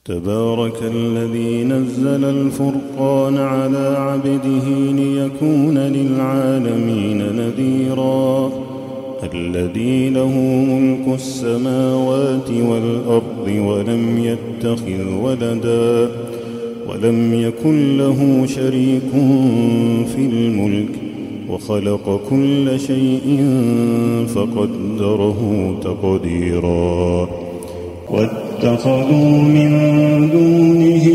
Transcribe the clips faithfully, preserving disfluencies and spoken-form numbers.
تبارك الذي نزل الفرقان على عبده ليكون للعالمين نذيرا الذي له ملك السماوات والأرض ولم يتخذ ولدا ولم يكن له شريك في الملك وخلق كل شيء فقدره تقديرا واتخذوا من دونه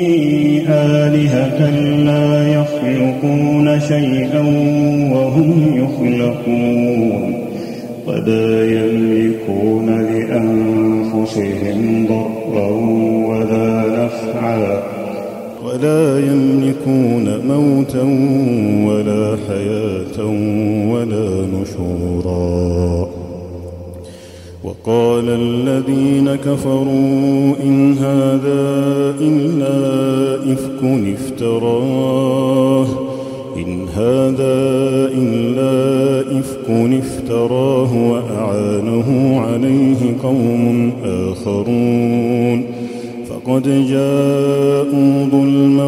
آلهة لا يخلقون شيئا وهم يخلقون ولا يملكون لأنفسهم ضرا ولا نفعا ولا يملكون موتا ولا حياة ولا نشورا وقال الذين كفروا إن هذا إلا إفك افتراه إن هذا إلا إفك افتراه وأعانه عليه قوم آخرون فقد جاءوا ظلما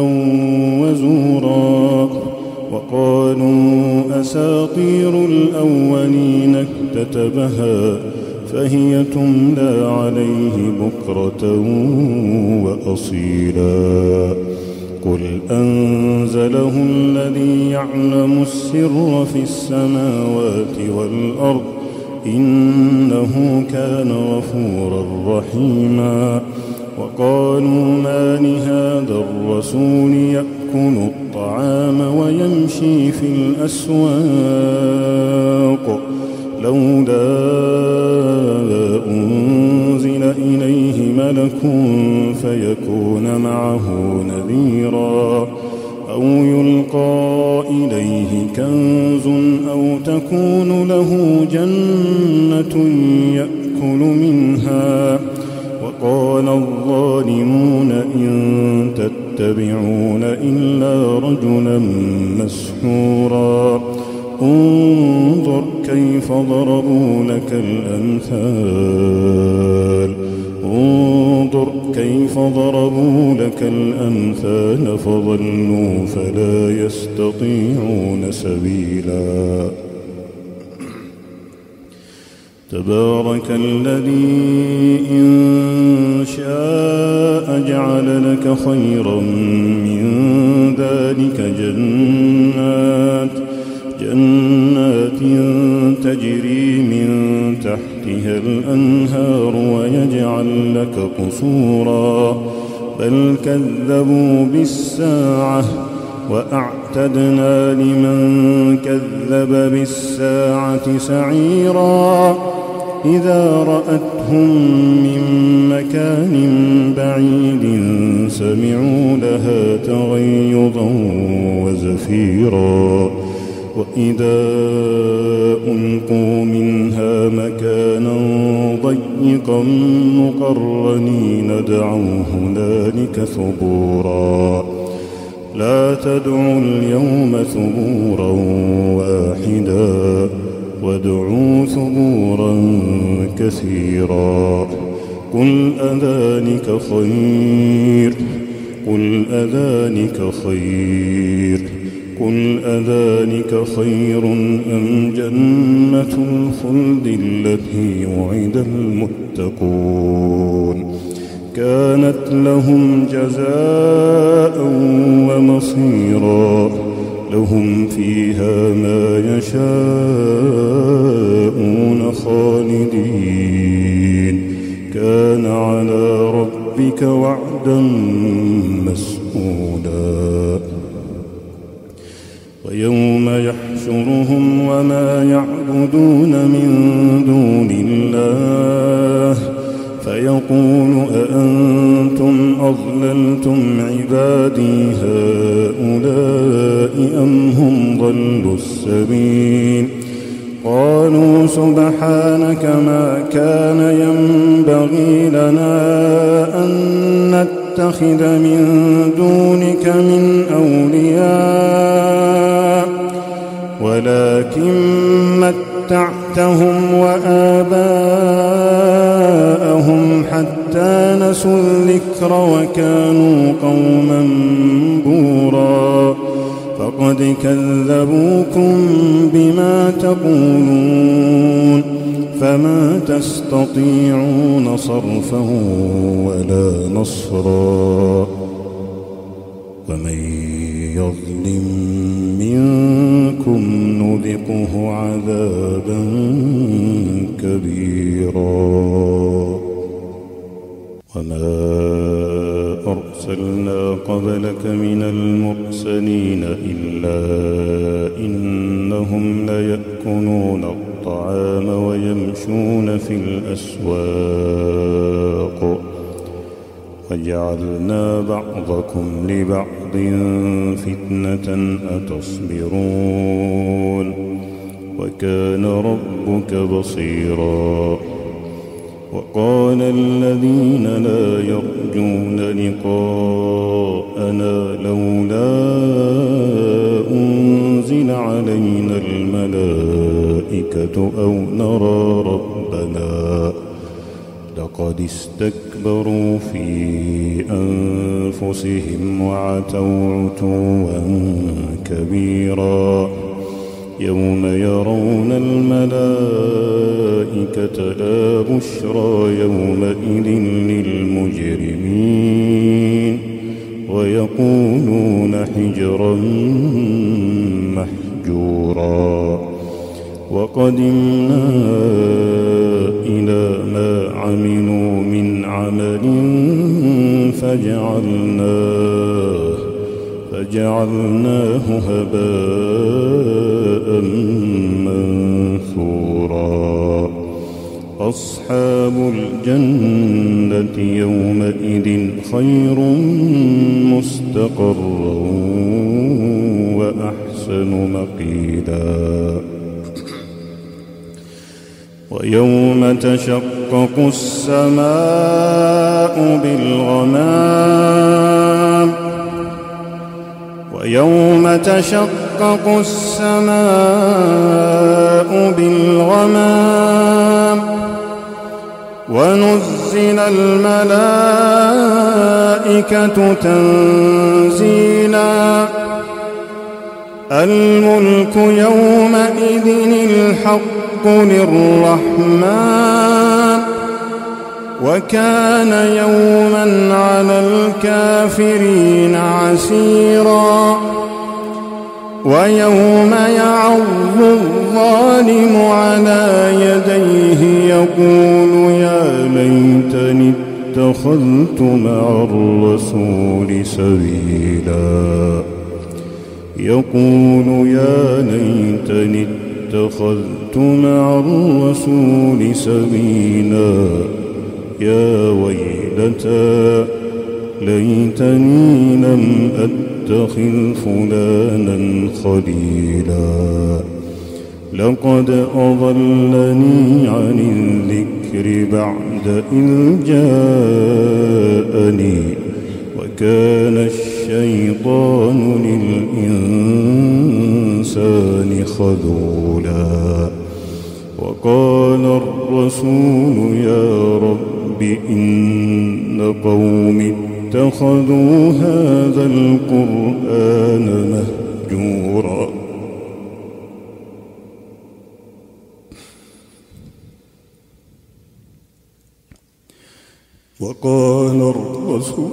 وزورا وقالوا أساطير الأولين اكتتبها فهي تملى عليه بكرة وأصيلا قل أنزله الذي يعلم السر في السماوات والأرض إنه كان غفورا رحيما وقالوا ما لهذا الرسول يأكل الطعام ويمشي في الأسواق لولا أنزل إليه ملك فيكون معه نذيرا أو يلقى إليه كنز أو تكون له جنة يأكل منها وقال الظالمون إن تتبعون إلا رجلا مسحورا انظر كيف ضربوا لك الأمثال انظر كيف ضربوا لك الأمثال فضلوا فلا يستطيعون سبيلا تبارك الذي إن شاء جعل لك خيرا من ذلك جنات جنات تجري من تحتها الأنهار ويجعل لك قصورا بل كذبوا بالساعة وأعتدنا لمن كذب بالساعة سعيرا إذا رأتهم من مكان بعيد سمعوا لها تغيظا وزفيرا وإذا ألقوا منها مكانا ضيقا مقرنين دعوا هنالك ثبورا لا تدعوا اليوم ثبورا واحدا وادعوا ثبورا كثيرا قل أذلك خير قل أذلك خير قل أذلك خير أم جنة الخلد التي وعد المتقون كانت لهم جزاء ومصيرا لهم فيها ما يشاءون خالدين كان على ربك وعدا مسئولا ويوم يحشرهم وما يعبدون من دون الله فيقول أأنتم أضللتم عبادي هؤلاء أم هم ضلوا السبيل قالوا سبحانك ما كان ينبغي لنا أن نتخذ من دونك من أولياء ولكن متعتهم وآباءهم جاءهم حتى نسوا الذكر وكانوا قوما بورا فقد كذبوكم بما تقولون فما تستطيعون صرفا ولا نصرا ومن يظلم منكم نذقه عذابا كبيرا وما أرسلنا قبلك من المرسلين إلا إنهم ليأكلون الطعام ويمشون في الأسواق وجعلنا بعضكم لبعض فتنة أتصبرون وكان ربك بصيرا وقال الذين لا يرجون لقاءنا لولا أنزل علينا الملائكة أو نرى ربنا لقد استكبروا في أنفسهم وعتوا عتوا كبيرا يوم يرون الملائكة لا بشرى يومئذ للمجرمين ويقولون حجرا محجورا وقدمنا إلى ما عملوا من عمل فجعلناه فجعلناه هباء منثورا أصحاب الجنة يومئذ خير مستقرا وأحسن مقيلا ويوم تشقق السماء بالغمام ويوم تشقق السماء بالغمام ونزل الملائكة تنزيلا الملك يومئذ الحق للرحمن وكان يوما على الكافرين عسيرا ويوم يعض الظالم على يديه يقول يا ليتني اتخذت مع الرسول سبيلا يقول يا ليتني اتخذت مع الرسول سبيلا يا ويلتى ليتني لم أتخذ فلانا خليلا لقد أضلني عن الذكر بعد إذ جاءني وكان الشيطان للإنسان خذولا وقال الرسول يا رب إن قومي اتخذوا هذا القرآن مهجورا وقال الرسول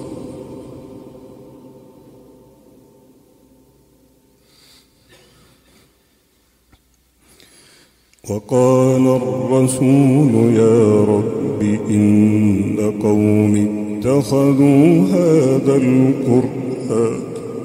وقال الرسول يا رب إن قومي اتخذوا هذا القرآن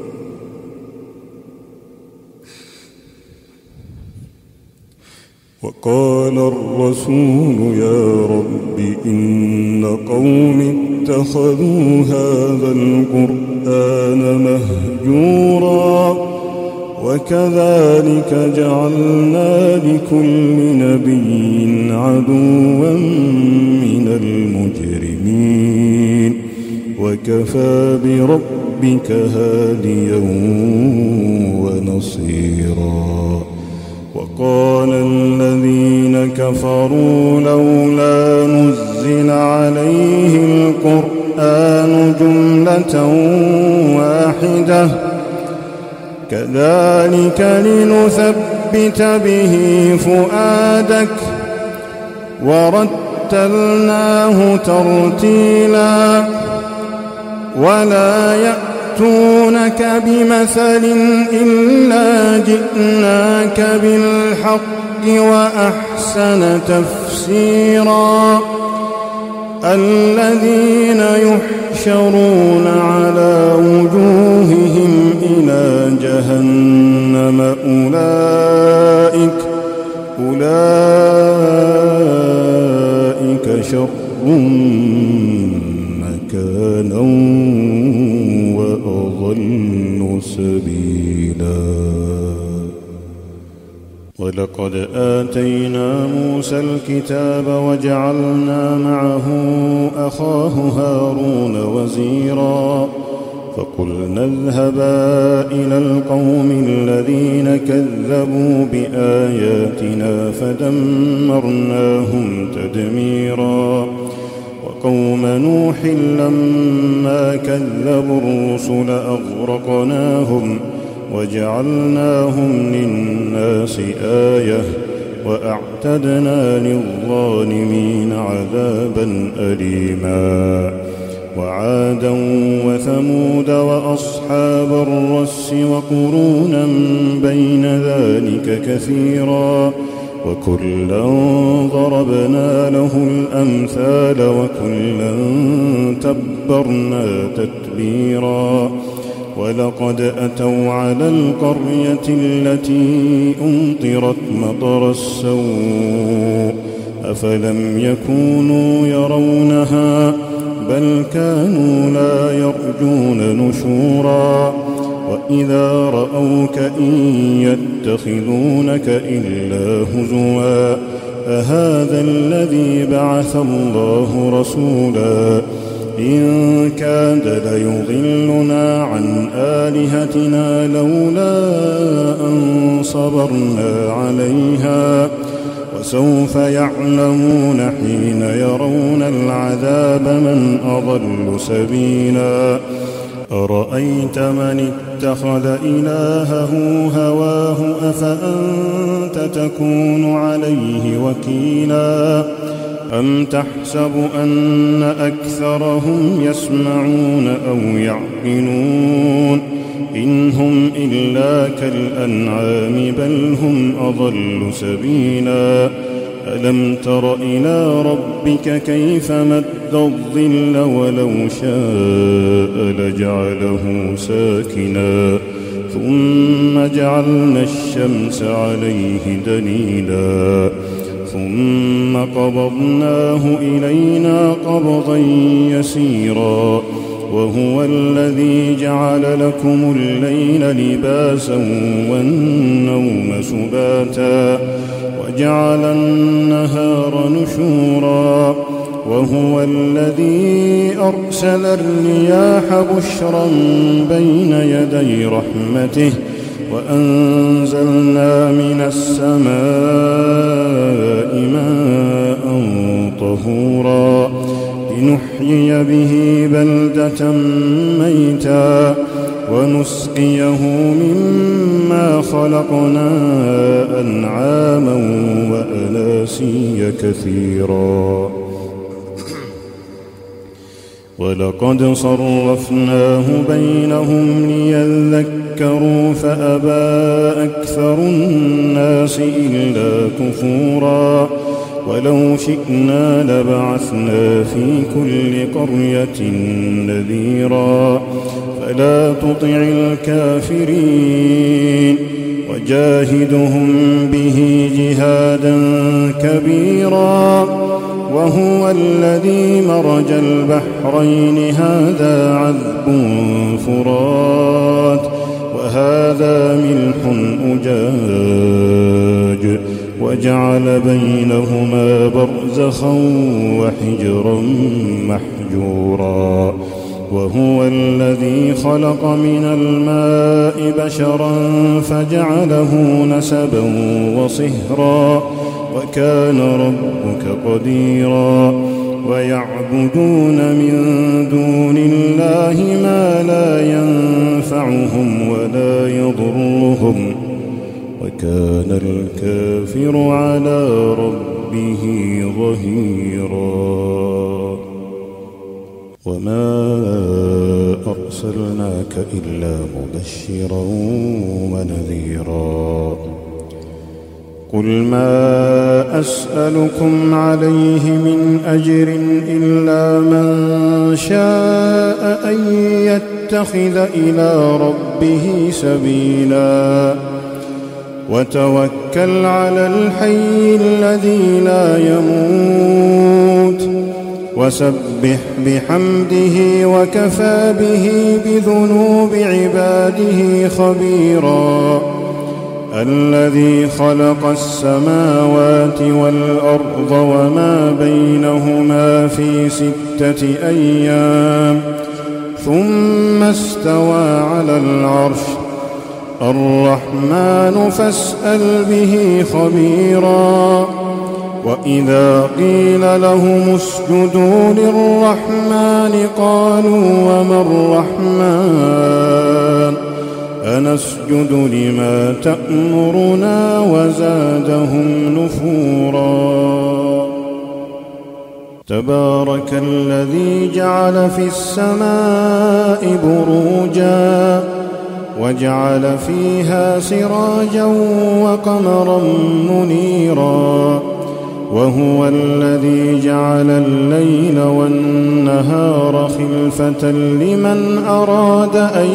وقال الرسول يا رب إن قومي اتخذوا هذا القرآن مهجورا وكذلك جعلنا لكل نبي عدوا من المجرمين وكفى بربك هاديا ونصيرا وقال الذين كفروا لولا نزل عليه القرآن جملة واحدة كذلك لنثبت به فؤادك ورتلناه ترتيلا ولا يأتونك بمثل إلا جئناك بالحق وأحسن تفسيرا الذين يحشرون على وجوههم إلى جهنم أولئك أولئك شر مكانا وأضل سبيلا ولقد آتينا موسى الكتاب وجعلنا معه أخاه هارون وزيرا فقلنا اذهبا إلى القوم الذين كذبوا بآياتنا فدمرناهم تدميرا وقوم نوح لما كذبوا الرسل أغرقناهم وجعلناهم للناس آية وأعتدنا للظالمين عذابا أليما وعادا وثمود وأصحاب الرس وقرونا بين ذلك كثيرا وكلا ضربنا له الأمثال وكلا تبرنا تتبيرا ولقد أتوا على القرية التي أمطرت مطر السوء أفلم يكونوا يرونها بل كانوا لا يرجون نشورا وإذا رأوك إن يتخذونك إلا هزوا أهذا الذي بعث الله رسولا إن كاد ليضلنا عن آلهتنا لولا أن صبرنا عليها وسوف يعلمون حين يرون العذاب من أضل سبيلا أرأيت من اتخذ إلهه هواه أفأنت تكون عليه وكيلا أم تحسب أن أكثرهم يسمعون أو يعقلون إن هم إلا كالأنعام بل هم أضل سبيلا ألم تر إلى ربك كيف مد الظل ولو شاء لجعله ساكنا ثم جعلنا الشمس عليه دليلا ثم قبضناه إلينا قبضا يسيرا وهو الذي جعل لكم الليل لباسا والنوم سباتا وجعل النهار نشورا وهو الذي أرسل الرياح بشرا بين يدي رحمته وأنزلنا من السماء ماء طهورا لنحيي به بلدة ميتا ونسقيه مما خلقنا أنعاما وأناسيا كثيرا ولقد صرفناه بينهم ليذكروا فأبى أكثر الناس إلا كفورا ولو شئنا لبعثنا في كل قرية نذيرا فلا تطع الكافرين وجاهدهم به جهادا كبيرا وهو الذي مرج البحرين هذا عذب فرات وهذا ملح أجاج وجعل بينهما برزخا وحجرا محجورا وهو الذي خلق من الماء بشرا فجعله نسبا وصهرا وكان ربك قديرا ويعبدون من دون الله ما لا ينفعهم ولا يضرهم وكان الكافر على ربه ظهيرا وما أرسلناك إلا مبشرا ونذيرا قل ما أسألكم عليه من أجر إلا من شاء أن يتخذ إلى ربه سبيلا وتوكل على الحي الذي لا يموت وسبح بحمده وكفى به بذنوب عباده خبيرا الذي خلق السماوات والأرض وما بينهما في ستة أيام ثم استوى على العرش الرحمن فاسأل به خبيرا وإذا قيل لهم اسجدوا للرحمن قالوا وما الرحمن أنسجد لما تأمرنا وزادهم نفورا تبارك الذي جعل في السماء بروجا وجعل فيها سراجا وقمرا منيرا وهو الذي جعل الليل والنهار خلفة لمن أراد أن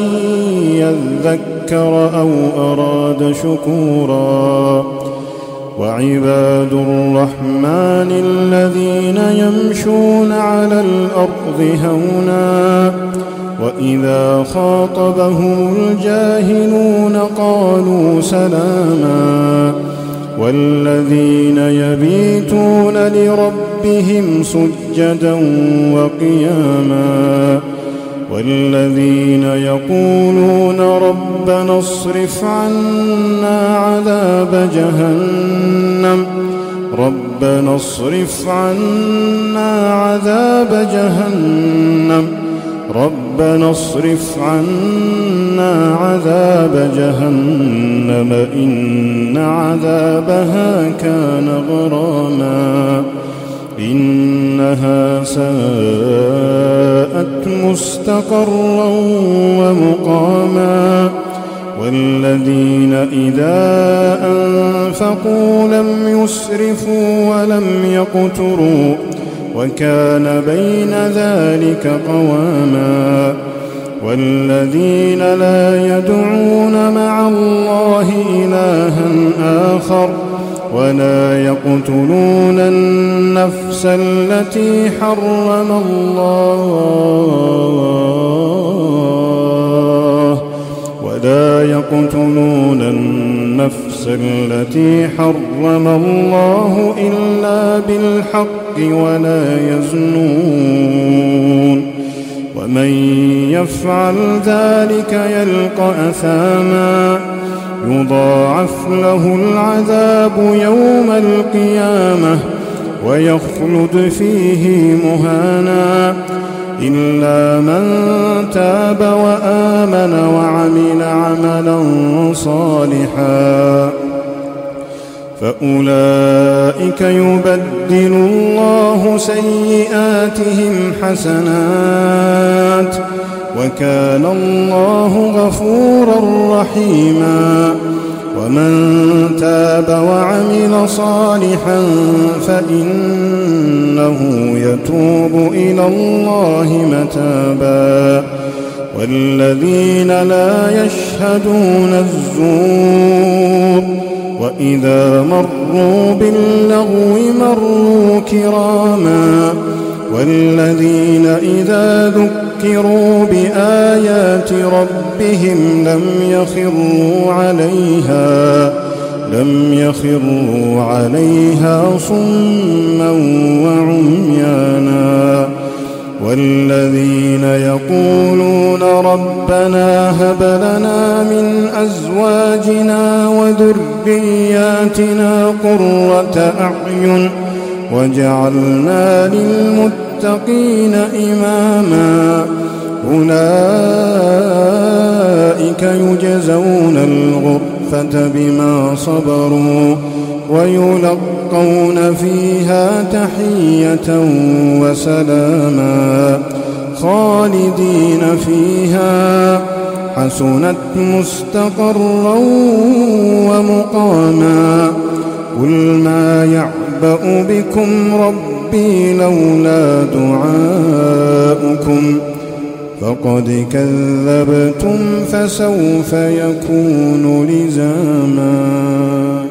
يذكر أو أراد شكورا وعباد الرحمن الذين يمشون على الأرض هونا وإذا خاطبهم الجاهلون قالوا سلاما والذين يبيتون لربهم سجدا وقياما والذين يقولون ربنا اصرف عنا عذاب جهنم ربنا اصرف عنا عذاب جهنم ربنا اصرف عنا عذاب جهنم إن عذابها كان غراما إنها ساءت مستقرا ومقاما والذين إذا أنفقوا لم يسرفوا ولم يقتروا وكان بين ذلك قواما والذين لا يدعون مع الله إلها آخر ولا يقتلون النفس التي حرم الله ولا يقتلون النفس التي حرم الله إلا بالحق ولا يزنون ومن يفعل ذلك يلقى أثاما يضاعف له العذاب يوم القيامة ويخلد فيه مهانا إلا من تاب وآمن وعمل عملا صالحا فأولئك يبدل الله سيئاتهم حسنات وكان الله غفورا رحيما ومن تاب وعمل صالحا فإنه يتوب إلى الله متابا والذين لا يشهدون الزور وإذا مروا باللغو مروا كراما والذين إذا ذكروا بآيات ربهم لم يخروا عليها لم يخروا عليها صما وعميانا والذين يقولون ربنا هب لنا من أزواجنا وذرياتنا قرة أعين واجعلنا للمتقين إماما أولئك يجزون الغرفة بما صبروا ويلقون فيها تحية وسلاما خالدين فيها حسنت مستقرا ومقاما قل ما يعبأ بكم ربي لولا دعاؤكم فقد كذبتم فسوف يكون لزاما.